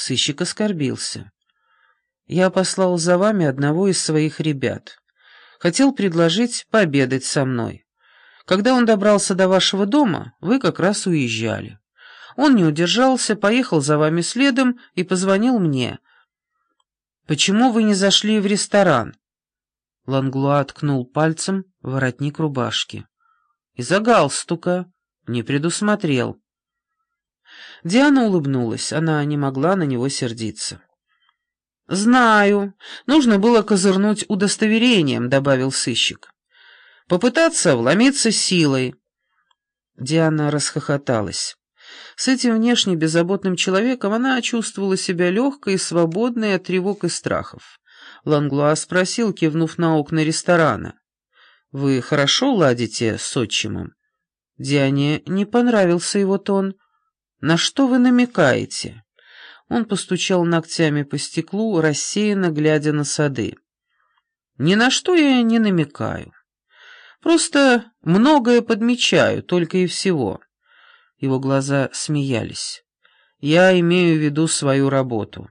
Сыщик оскорбился. «Я послал за вами одного из своих ребят. Хотел предложить пообедать со мной. Когда он добрался до вашего дома, вы как раз уезжали. Он не удержался, поехал за вами следом и позвонил мне. Почему вы не зашли в ресторан?» Ланглуа ткнул пальцем в воротник рубашки. «Из-за галстука. Не предусмотрел». Диана улыбнулась, она не могла на него сердиться. «Знаю, нужно было козырнуть удостоверением», — добавил сыщик. «Попытаться вломиться силой». Диана расхохоталась. С этим внешне беззаботным человеком она чувствовала себя легкой и свободной от тревог и страхов. Ланглуа спросил, кивнув на окна ресторана: «Вы хорошо ладите с отчимом?» Диане не понравился его тон. «На что вы намекаете?» Он постучал ногтями по стеклу, рассеянно глядя на сады. «Ни на что я не намекаю. Просто многое подмечаю, только и всего». Его глаза смеялись. «Я имею в виду свою работу».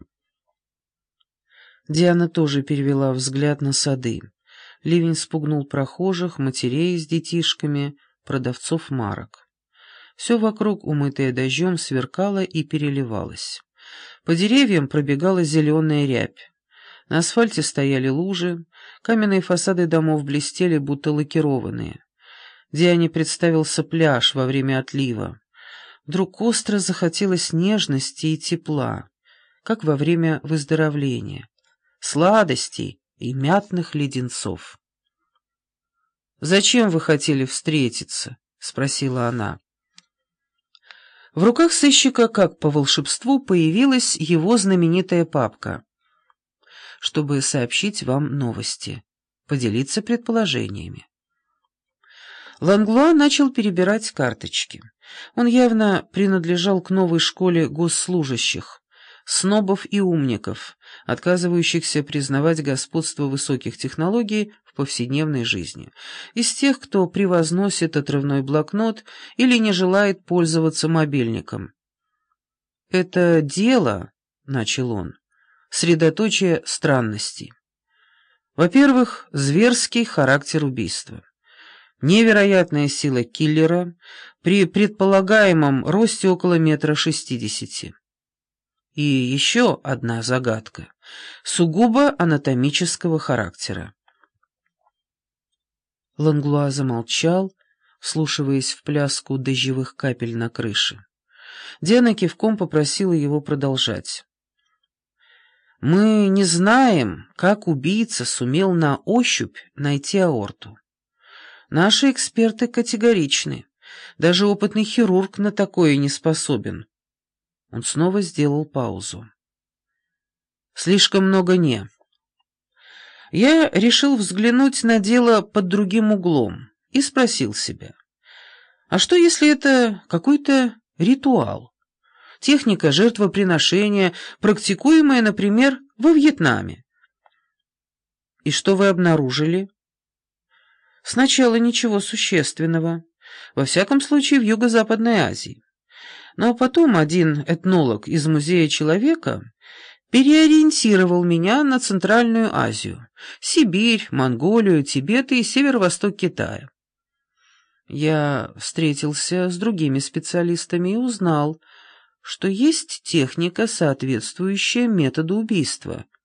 Диана тоже перевела взгляд на сады. Ливень спугнул прохожих, матерей с детишками, продавцов марок. Все вокруг, умытое дождем, сверкало и переливалось. По деревьям пробегала зеленая рябь. На асфальте стояли лужи, каменные фасады домов блестели, будто лакированные. Диане представился пляж во время отлива. Вдруг остро захотелось нежности и тепла, как во время выздоровления, сладостей и мятных леденцов. «Зачем вы хотели встретиться?» — спросила она. В руках сыщика, как по волшебству, появилась его знаменитая папка. «Чтобы сообщить вам новости, поделиться предположениями». Ланглуа начал перебирать карточки. Он явно принадлежал к новой школе госслужащих, снобов и умников, отказывающихся признавать господство высоких технологий в повседневной жизни, из тех, кто превозносит отрывной блокнот или не желает пользоваться мобильником. «Это дело», — начал он, — «средоточие странностей. Во-первых, зверский характер убийства. Невероятная сила киллера при предполагаемом росте около 1,60 м. И еще одна загадка, сугубо анатомического характера». Ланглуа замолчал, вслушиваясь в пляску дождевых капель на крыше. Диана кивком попросила его продолжать. «Мы не знаем, как убийца сумел на ощупь найти аорту. Наши эксперты категоричны. Даже опытный хирург на такое не способен». Он снова сделал паузу. «Слишком много «не». Я решил взглянуть на дело под другим углом и спросил себя, а что если это какой-то ритуал, техника жертвоприношения, практикуемая, например, во Вьетнаме? И что вы обнаружили? Сначала ничего существенного, во всяком случае в Юго-Западной Азии. Но потом один этнолог из Музея человека переориентировал меня на Центральную Азию, Сибирь, Монголию, Тибет и северо-восток Китая. Я встретился с другими специалистами и узнал, что есть техника, соответствующая методу убийства —